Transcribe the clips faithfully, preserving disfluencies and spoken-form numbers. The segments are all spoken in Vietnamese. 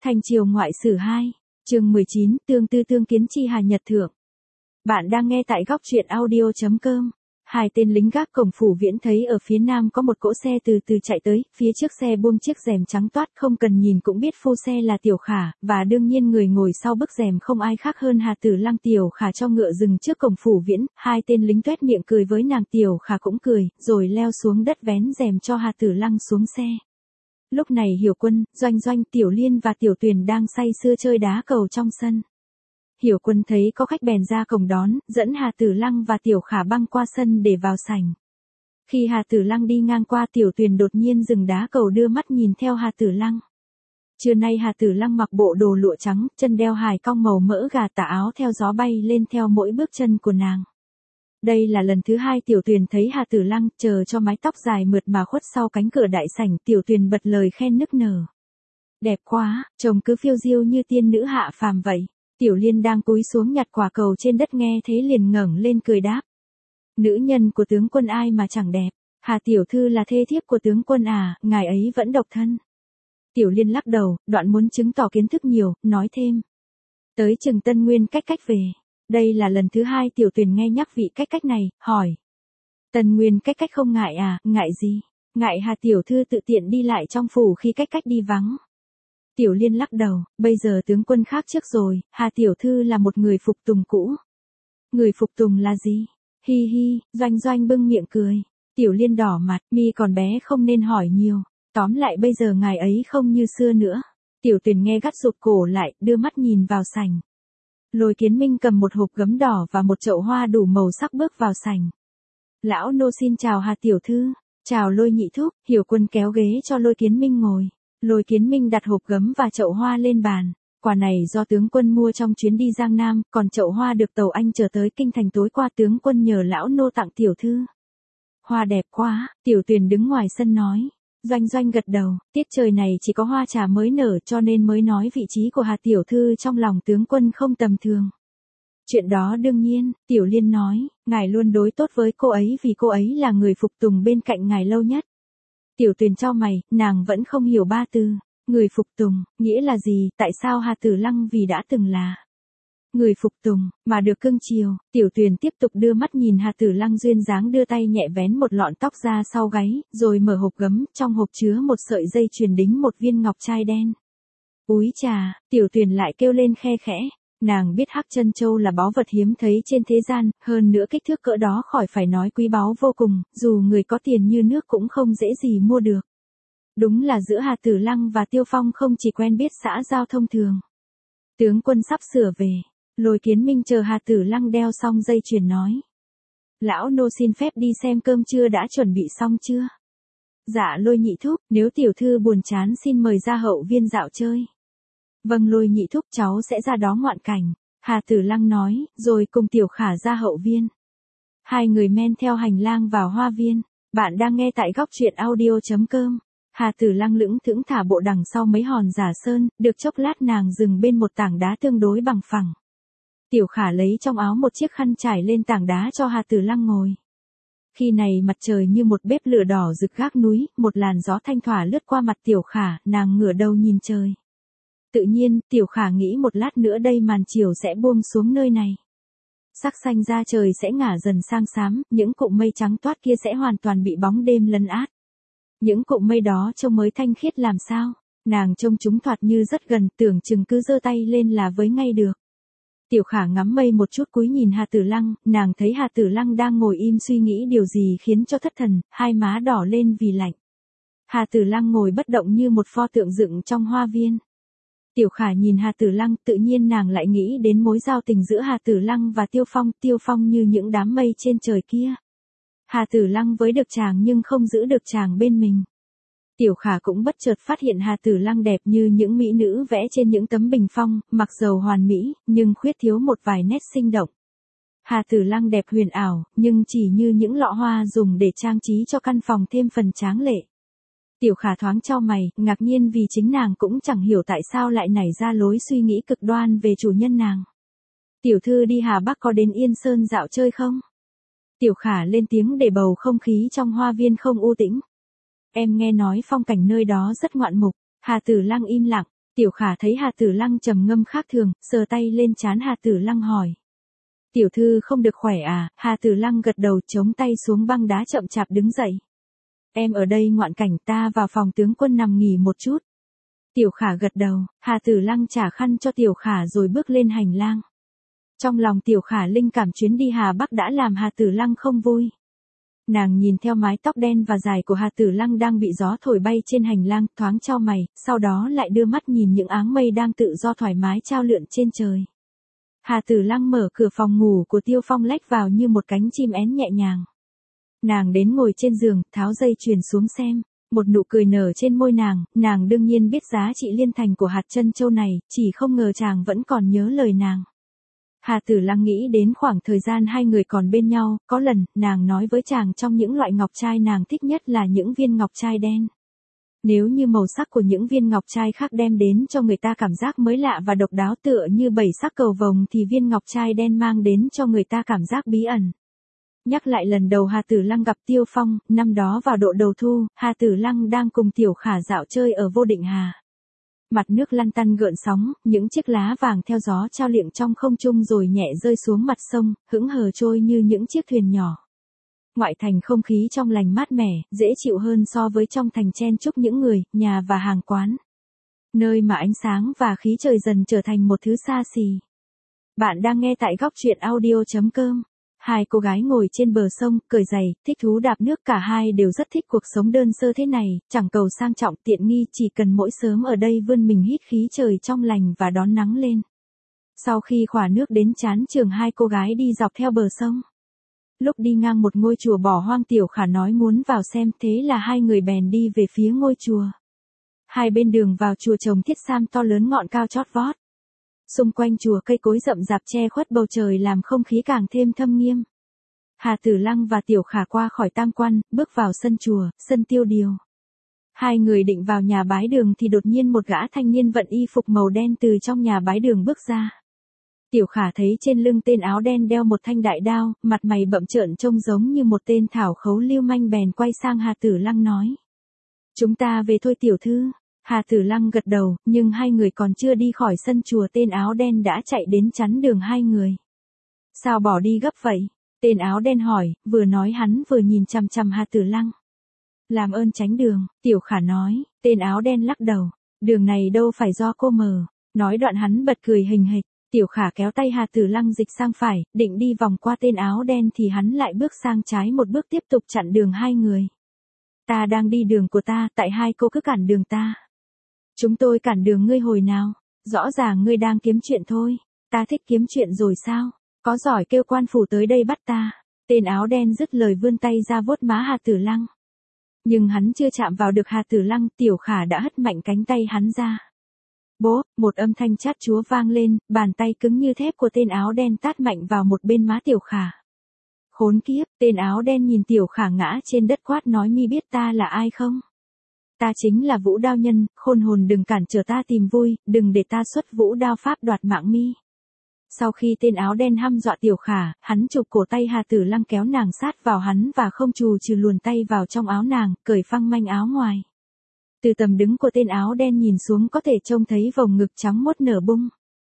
Thanh Triều Ngoại Sử hai, chương mười chín, tương tư tương kiến chi hà nhật thượng. Bạn đang nghe tại góc truyện audio chấm com. Hai tên lính gác cổng phủ viễn thấy ở phía nam có một cỗ xe từ từ chạy tới, phía trước xe buông chiếc rèm trắng toát, không cần nhìn cũng biết phu xe là Tiểu Khả, và đương nhiên người ngồi sau bức rèm không ai khác hơn Hà Tử Lăng. Tiểu Khả cho ngựa dừng trước cổng phủ viễn, hai tên lính tuét miệng cười với nàng, Tiểu Khả cũng cười, rồi leo xuống đất vén rèm cho Hà Tử Lăng xuống xe. Lúc này Hiểu Quân, Doanh Doanh, Tiểu Liên và Tiểu Tuyền đang say sưa chơi đá cầu trong sân. Hiểu Quân thấy có khách bèn ra cổng đón, dẫn Hà Tử Lăng và Tiểu Khả băng qua sân để vào sảnh. Khi Hà Tử Lăng đi ngang qua, Tiểu Tuyền đột nhiên dừng đá cầu đưa mắt nhìn theo Hà Tử Lăng. Trưa nay Hà Tử Lăng mặc bộ đồ lụa trắng, chân đeo hài cong màu mỡ gà, tà áo theo gió bay lên theo mỗi bước chân của nàng. Đây là lần thứ hai Tiểu Tuyền thấy Hà Tử Lăng, chờ cho mái tóc dài mượt mà khuất sau cánh cửa đại sảnh, Tiểu Tuyền bật lời khen nức nở. Đẹp quá, trông cứ phiêu diêu như tiên nữ hạ phàm vậy. Tiểu Liên đang cúi xuống nhặt quả cầu trên đất nghe thế liền ngẩng lên cười đáp. Nữ nhân của tướng quân ai mà chẳng đẹp, Hà tiểu thư là thê thiếp của tướng quân à, ngài ấy vẫn độc thân. Tiểu Liên lắc đầu, đoạn muốn chứng tỏ kiến thức nhiều, nói thêm. Tới chừng Tân Nguyên cách cách về. Đây là lần thứ hai Tiểu Tuyền nghe nhắc vị cách cách này, hỏi. Tân Nguyên cách cách không ngại à, ngại gì? Ngại Hà tiểu thư tự tiện đi lại trong phủ khi cách cách đi vắng. Tiểu Liên lắc đầu, bây giờ tướng quân khác trước rồi, Hà tiểu thư là một người phục tùng cũ. Người phục tùng là gì? Hi hi, Doanh Doanh bưng miệng cười. Tiểu Liên đỏ mặt, mi còn bé không nên hỏi nhiều. Tóm lại bây giờ ngài ấy không như xưa nữa. Tiểu Tuyền nghe gắt rụt cổ lại, đưa mắt nhìn vào sảnh. Lôi Kiến Minh cầm một hộp gấm đỏ và một chậu hoa đủ màu sắc bước vào sảnh. Lão nô xin chào Hà tiểu thư. Chào Lôi nhị thúc. Hiểu Quân kéo ghế cho Lôi Kiến Minh ngồi. Lôi Kiến Minh đặt hộp gấm và chậu hoa lên bàn. Quà này do tướng quân mua trong chuyến đi Giang Nam, còn chậu hoa được tàu Anh chở tới kinh thành tối qua, tướng quân nhờ lão nô tặng tiểu thư. Hoa đẹp quá, Tiểu Tuyền đứng ngoài sân nói. Doanh Doanh gật đầu, tiết trời này chỉ có hoa trà mới nở cho nên mới nói vị trí của Hà tiểu thư trong lòng tướng quân không tầm thường. Chuyện đó đương nhiên, Tiểu Liên nói, ngài luôn đối tốt với cô ấy vì cô ấy là người phục tùng bên cạnh ngài lâu nhất. Tiểu Tuyền chau mày, nàng vẫn không hiểu ba từ. Người phục tùng, nghĩa là gì, tại sao Hà Tử Lăng vì đã từng là người phục tùng, mà được cưng chiều. Tiểu Tuyền tiếp tục đưa mắt nhìn Hà Tử Lăng duyên dáng đưa tay nhẹ vén một lọn tóc ra sau gáy, rồi mở hộp gấm, trong hộp chứa một sợi dây chuyền đính một viên ngọc trai đen. Úi chà, Tiểu Tuyền lại kêu lên khe khẽ. Nàng biết Hắc Chân Châu là báu vật hiếm thấy trên thế gian, hơn nữa kích thước cỡ đó khỏi phải nói quý báu vô cùng, dù người có tiền như nước cũng không dễ gì mua được. Đúng là giữa Hà Tử Lăng và Tiêu Phong không chỉ quen biết xã giao thông thường. Tướng quân sắp sửa về. Lôi Kiến Minh chờ Hà Tử Lăng đeo xong dây chuyền nói. Lão nô xin phép đi xem cơm trưa đã chuẩn bị xong chưa? Dạ Lôi nhị thúc, nếu tiểu thư buồn chán xin mời ra hậu viên dạo chơi. Vâng Lôi nhị thúc, cháu sẽ ra đó ngoạn cảnh. Hà Tử Lăng nói, rồi cùng Tiểu Khả ra hậu viên. Hai người men theo hành lang vào hoa viên. Bạn đang nghe tại góc truyện audio chấm com. Hà Tử Lăng lững thững thả bộ đằng sau mấy hòn giả sơn, được chốc lát nàng dừng bên một tảng đá tương đối bằng phẳng. Tiểu Khả lấy trong áo một chiếc khăn trải lên tảng đá cho Hà Tử Lăng ngồi. Khi này mặt trời như một bếp lửa đỏ rực gác núi, một làn gió thanh thỏa lướt qua mặt Tiểu Khả, nàng ngửa đầu nhìn trời. Tự nhiên, Tiểu Khả nghĩ một lát nữa đây màn chiều sẽ buông xuống nơi này. Sắc xanh da trời sẽ ngả dần sang xám, những cụm mây trắng toát kia sẽ hoàn toàn bị bóng đêm lấn át. Những cụm mây đó trông mới thanh khiết làm sao, nàng trông chúng thoạt như rất gần, tưởng chừng cứ giơ tay lên là với ngay được. Tiểu Khả ngắm mây một chút cúi nhìn Hà Tử Lăng, nàng thấy Hà Tử Lăng đang ngồi im suy nghĩ điều gì khiến cho thất thần, hai má đỏ lên vì lạnh. Hà Tử Lăng ngồi bất động như một pho tượng dựng trong hoa viên. Tiểu Khả nhìn Hà Tử Lăng, tự nhiên nàng lại nghĩ đến mối giao tình giữa Hà Tử Lăng và Tiêu Phong, Tiêu Phong như những đám mây trên trời kia. Hà Tử Lăng với được chàng nhưng không giữ được chàng bên mình. Tiểu Khả cũng bất chợt phát hiện Hà Tử Lăng đẹp như những mỹ nữ vẽ trên những tấm bình phong, mặc dầu hoàn mỹ, nhưng khuyết thiếu một vài nét sinh động. Hà Tử Lăng đẹp huyền ảo, nhưng chỉ như những lọ hoa dùng để trang trí cho căn phòng thêm phần tráng lệ. Tiểu Khả thoáng chau mày, ngạc nhiên vì chính nàng cũng chẳng hiểu tại sao lại nảy ra lối suy nghĩ cực đoan về chủ nhân nàng. Tiểu thư đi Hà Bắc có đến Yên Sơn dạo chơi không? Tiểu Khả lên tiếng để bầu không khí trong hoa viên không u tĩnh. Em nghe nói phong cảnh nơi đó rất ngoạn mục. Hà Tử Lăng im lặng. Tiểu Khả thấy Hà Tử Lăng trầm ngâm khác thường, sờ tay lên trán Hà Tử Lăng hỏi. Tiểu thư không được khỏe à? Hà Tử Lăng gật đầu, chống tay xuống băng đá chậm chạp đứng dậy. Em ở đây ngoạn cảnh, ta vào phòng tướng quân nằm nghỉ một chút. Tiểu Khả gật đầu, Hà Tử Lăng trả khăn cho Tiểu Khả rồi bước lên hành lang. Trong lòng Tiểu Khả linh cảm chuyến đi Hà Bắc đã làm Hà Tử Lăng không vui. Nàng nhìn theo mái tóc đen và dài của Hà Tử Lăng đang bị gió thổi bay trên hành lang, thoáng chau mày, sau đó lại đưa mắt nhìn những áng mây đang tự do thoải mái trao lượn trên trời. Hà Tử Lăng mở cửa phòng ngủ của Tiêu Phong lách vào như một cánh chim én nhẹ nhàng. Nàng đến ngồi trên giường, tháo dây chuyền xuống xem. Một nụ cười nở trên môi nàng, nàng đương nhiên biết giá trị liên thành của hạt trân châu này, chỉ không ngờ chàng vẫn còn nhớ lời nàng. Hà Tử Lăng nghĩ đến khoảng thời gian hai người còn bên nhau, có lần, nàng nói với chàng trong những loại ngọc trai nàng thích nhất là những viên ngọc trai đen. Nếu như màu sắc của những viên ngọc trai khác đem đến cho người ta cảm giác mới lạ và độc đáo tựa như bảy sắc cầu vồng thì viên ngọc trai đen mang đến cho người ta cảm giác bí ẩn. Nhắc lại lần đầu Hà Tử Lăng gặp Tiêu Phong, năm đó vào độ đầu thu, Hà Tử Lăng đang cùng Tiểu Khả dạo chơi ở Vô Định Hà. Mặt nước lăn tăn gợn sóng, những chiếc lá vàng theo gió trao liệng trong không trung rồi nhẹ rơi xuống mặt sông, hững hờ trôi như những chiếc thuyền nhỏ. Ngoại thành không khí trong lành mát mẻ, dễ chịu hơn so với trong thành chen chúc những người, nhà và hàng quán. Nơi mà ánh sáng và khí trời dần trở thành một thứ xa xỉ. Bạn đang nghe tại góc truyện audio chấm com. Hai cô gái ngồi trên bờ sông, cởi giày, thích thú đạp nước, cả hai đều rất thích cuộc sống đơn sơ thế này, chẳng cầu sang trọng tiện nghi, chỉ cần mỗi sớm ở đây vươn mình hít khí trời trong lành và đón nắng lên. Sau khi khỏa nước đến trán trường, hai cô gái đi dọc theo bờ sông. Lúc đi ngang một ngôi chùa bỏ hoang, Tiểu Khả nói muốn vào xem, thế là hai người bèn đi về phía ngôi chùa. Hai bên đường vào chùa trồng thiết sam to lớn ngọn cao chót vót. Xung quanh chùa cây cối rậm rạp che khuất bầu trời làm không khí càng thêm thâm nghiêm. Hà Tử Lăng và Tiểu Khả qua khỏi tam quan, bước vào sân chùa, sân tiêu điều. Hai người định vào nhà bái đường thì đột nhiên một gã thanh niên vận y phục màu đen từ trong nhà bái đường bước ra. Tiểu Khả thấy trên lưng tên áo đen đeo một thanh đại đao, mặt mày bậm trợn trông giống như một tên thảo khấu lưu manh, bèn quay sang Hà Tử Lăng nói. Chúng ta về thôi tiểu thư. Hà Tử Lăng gật đầu, nhưng hai người còn chưa đi khỏi sân chùa tên áo đen đã chạy đến chắn đường hai người. Sao bỏ đi gấp vậy? Tên áo đen hỏi, vừa nói hắn vừa nhìn chằm chằm Hà Tử Lăng. Làm ơn tránh đường, Tiểu Khả nói. Tên áo đen lắc đầu, đường này đâu phải do cô mở. Nói đoạn hắn bật cười hình hịch. Tiểu Khả kéo tay Hà Tử Lăng dịch sang phải, định đi vòng qua tên áo đen thì hắn lại bước sang trái một bước tiếp tục chặn đường hai người. Ta đang đi đường của ta, tại hai cô cứ cản đường ta. Chúng tôi cản đường ngươi hồi nào? Rõ ràng ngươi đang kiếm chuyện thôi. Ta thích kiếm chuyện rồi sao? Có giỏi kêu quan phủ tới đây bắt ta. Tên áo đen dứt lời vươn tay ra vuốt má Hà Tử Lăng. Nhưng hắn chưa chạm vào được Hà Tử Lăng, Tiểu Khả đã hất mạnh cánh tay hắn ra. Bố, một âm thanh chát chúa vang lên, bàn tay cứng như thép của tên áo đen tát mạnh vào một bên má Tiểu Khả. Khốn kiếp, tên áo đen nhìn Tiểu Khả ngã trên đất quát nói, mi biết ta là ai không? Ta chính là Vũ Đao Nhân, khôn hồn đừng cản trở ta tìm vui, đừng để ta xuất Vũ Đao pháp đoạt mạng mi. Sau khi tên áo đen hăm dọa Tiểu Khả, hắn chụp cổ tay Hà Tử Lăng kéo nàng sát vào hắn và không chù trừ luồn tay vào trong áo nàng, cởi phăng manh áo ngoài. Từ tầm đứng của tên áo đen nhìn xuống có thể trông thấy vòng ngực trắng muốt nở bung.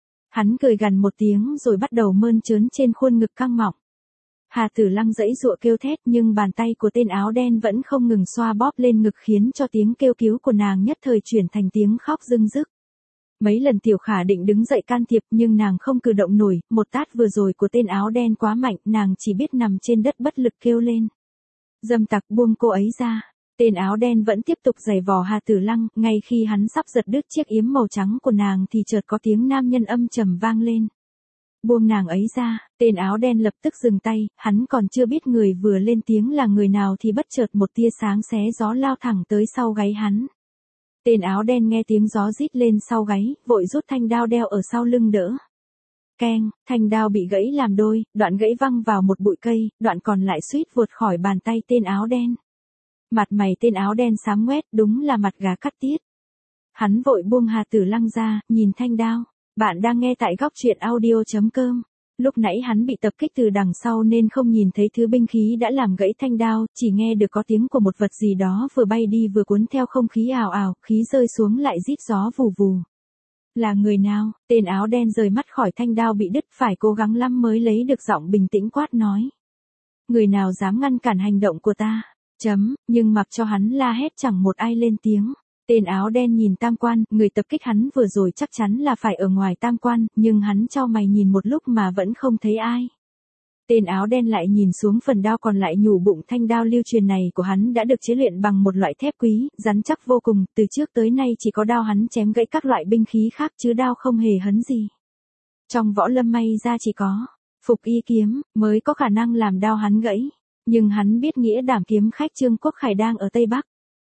Hắn cười gằn một tiếng rồi bắt đầu mơn trớn trên khuôn ngực căng mọng. Hà Tử Lăng giãy giụa kêu thét nhưng bàn tay của tên áo đen vẫn không ngừng xoa bóp lên ngực khiến cho tiếng kêu cứu của nàng nhất thời chuyển thành tiếng khóc rưng rức. Mấy lần Tiểu Khả định đứng dậy can thiệp nhưng nàng không cử động nổi, một tát vừa rồi của tên áo đen quá mạnh, nàng chỉ biết nằm trên đất bất lực kêu lên. Dâm tặc, buông cô ấy ra. Tên áo đen vẫn tiếp tục giày vò Hà Tử Lăng, ngay khi hắn sắp giật đứt chiếc yếm màu trắng của nàng thì chợt có tiếng nam nhân âm trầm vang lên. Buông nàng ấy ra, tên áo đen lập tức dừng tay, hắn còn chưa biết người vừa lên tiếng là người nào thì bất chợt một tia sáng xé gió lao thẳng tới sau gáy hắn. Tên áo đen nghe tiếng gió rít lên sau gáy, vội rút thanh đao đeo ở sau lưng đỡ. Keng, thanh đao bị gãy làm đôi, đoạn gãy văng vào một bụi cây, đoạn còn lại suýt vụt khỏi bàn tay tên áo đen. Mặt mày tên áo đen xám ngoét, đúng là mặt gà cắt tiết. Hắn vội buông Hà Tử Lăng ra, nhìn thanh đao. Bạn đang nghe tại góc truyện audio chấm com. Lúc nãy hắn bị tập kích từ đằng sau nên không nhìn thấy thứ binh khí đã làm gãy thanh đao, chỉ nghe được có tiếng của một vật gì đó vừa bay đi vừa cuốn theo không khí ào ào, khí rơi xuống lại rít gió vù vù. Là người nào? Tên áo đen rời mắt khỏi thanh đao bị đứt, phải cố gắng lắm mới lấy được giọng bình tĩnh quát nói. Người nào dám ngăn cản hành động của ta? Chấm, nhưng mặc cho hắn la hét chẳng một ai lên tiếng. Tên áo đen nhìn Tam Quan, người tập kích hắn vừa rồi chắc chắn là phải ở ngoài Tam Quan, nhưng hắn chau mày nhìn một lúc mà vẫn không thấy ai. Tên áo đen lại nhìn xuống phần đao còn lại nhủ bụng, thanh đao lưu truyền này của hắn đã được chế luyện bằng một loại thép quý, rắn chắc vô cùng, từ trước tới nay chỉ có đao hắn chém gãy các loại binh khí khác chứ đao không hề hấn gì. Trong võ lâm may ra chỉ có Phục Y kiếm mới có khả năng làm đao hắn gãy, nhưng hắn biết nghĩa đảm kiếm khách Trương Quốc Khải đang ở Tây Bắc.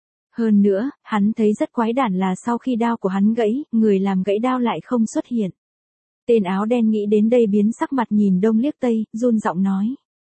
Hơn nữa, hắn thấy rất quái đản là sau khi đao của hắn gãy, người làm gãy đao lại không xuất hiện. Tên áo đen nghĩ đến đây biến sắc mặt nhìn đông liếc tây, run giọng nói.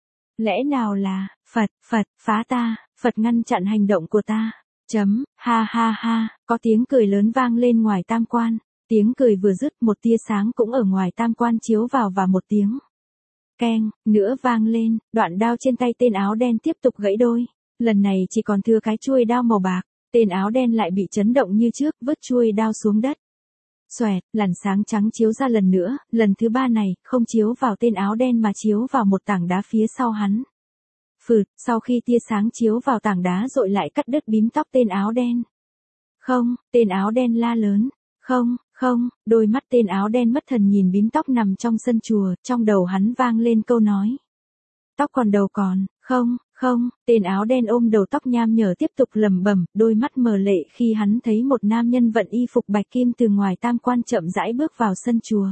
Lẽ nào là, Phật, Phật, phá ta, Phật ngăn chặn hành động của ta. Chấm, ha ha ha, có tiếng cười lớn vang lên ngoài Tam Quan. Tiếng cười vừa dứt, một tia sáng cũng ở ngoài Tam Quan chiếu vào và một tiếng keng nữa vang lên, đoạn đao trên tay tên áo đen tiếp tục gãy đôi. Lần này chỉ còn thừa cái chuôi đao màu bạc, tên áo đen lại bị chấn động như trước, vứt chuôi đao xuống đất. Xoẹt, làn sáng trắng chiếu ra lần nữa, lần thứ ba này, không chiếu vào tên áo đen mà chiếu vào một tảng đá phía sau hắn. Phượt, sau khi tia sáng chiếu vào tảng đá rồi lại cắt đứt bím tóc tên áo đen. Không, tên áo đen la lớn. Không, không, đôi mắt tên áo đen mất thần nhìn bím tóc nằm trong sân chùa, trong đầu hắn vang lên câu nói. Tóc còn đầu còn, không, không, tên áo đen ôm đầu tóc nham nhở tiếp tục lẩm bẩm, đôi mắt mờ lệ khi hắn thấy một nam nhân vận y phục bạch kim từ ngoài Tam Quan chậm rãi bước vào sân chùa.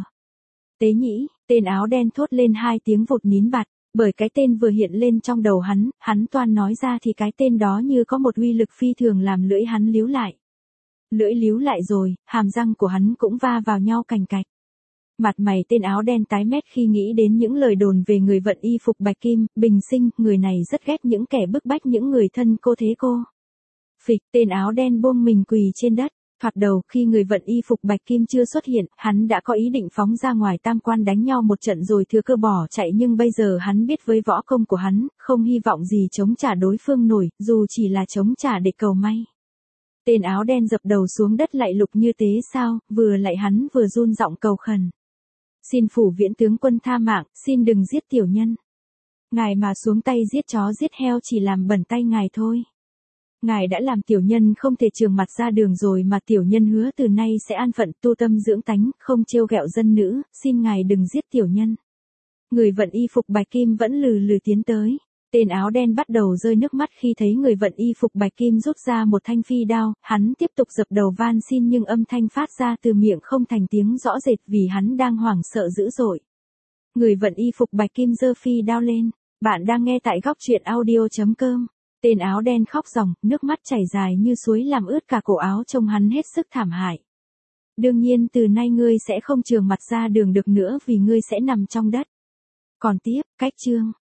Tế nhĩ, tên áo đen thốt lên hai tiếng vụt nín bặt, bởi cái tên vừa hiện lên trong đầu hắn, hắn toan nói ra thì cái tên đó như có một uy lực phi thường làm lưỡi hắn líu lại. Lưỡi líu lại rồi, hàm răng của hắn cũng va vào nhau cành cạch. Mặt mày tên áo đen tái mét khi nghĩ đến những lời đồn về người vận y phục bạch kim, bình sinh, người này rất ghét những kẻ bức bách những người thân cô thế cô. Phịch, tên áo đen buông mình quỳ trên đất, thoạt đầu khi người vận y phục bạch kim chưa xuất hiện, hắn đã có ý định phóng ra ngoài Tam Quan đánh nhau một trận rồi thừa cơ bỏ chạy, nhưng bây giờ hắn biết với võ công của hắn, không hy vọng gì chống trả đối phương nổi, dù chỉ là chống trả để cầu may. Tên áo đen dập đầu xuống đất lạy lục như tế sao, vừa lạy hắn vừa run giọng cầu khẩn. Xin phủ viễn tướng quân tha mạng, xin đừng giết tiểu nhân. Ngài mà xuống tay giết chó giết heo chỉ làm bẩn tay ngài thôi. Ngài đã làm tiểu nhân không thể trường mặt ra đường rồi mà tiểu nhân hứa từ nay sẽ an phận tu tâm dưỡng tánh, không trêu ghẹo dân nữ, xin ngài đừng giết tiểu nhân. Người vận y phục bạch kim vẫn lừ lừ tiến tới. Tên áo đen bắt đầu rơi nước mắt khi thấy người vận y phục bạch kim rút ra một thanh phi đao, hắn tiếp tục dập đầu van xin nhưng âm thanh phát ra từ miệng không thành tiếng rõ rệt vì hắn đang hoảng sợ dữ dội. Người vận y phục bạch kim giơ phi đao lên, bạn đang nghe tại góc truyện audio chấm com. Tên áo đen khóc ròng, nước mắt chảy dài như suối làm ướt cả cổ áo trông hắn hết sức thảm hại. Đương nhiên từ nay ngươi sẽ không trường mặt ra đường được nữa vì ngươi sẽ nằm trong đất. Còn tiếp, cách chương.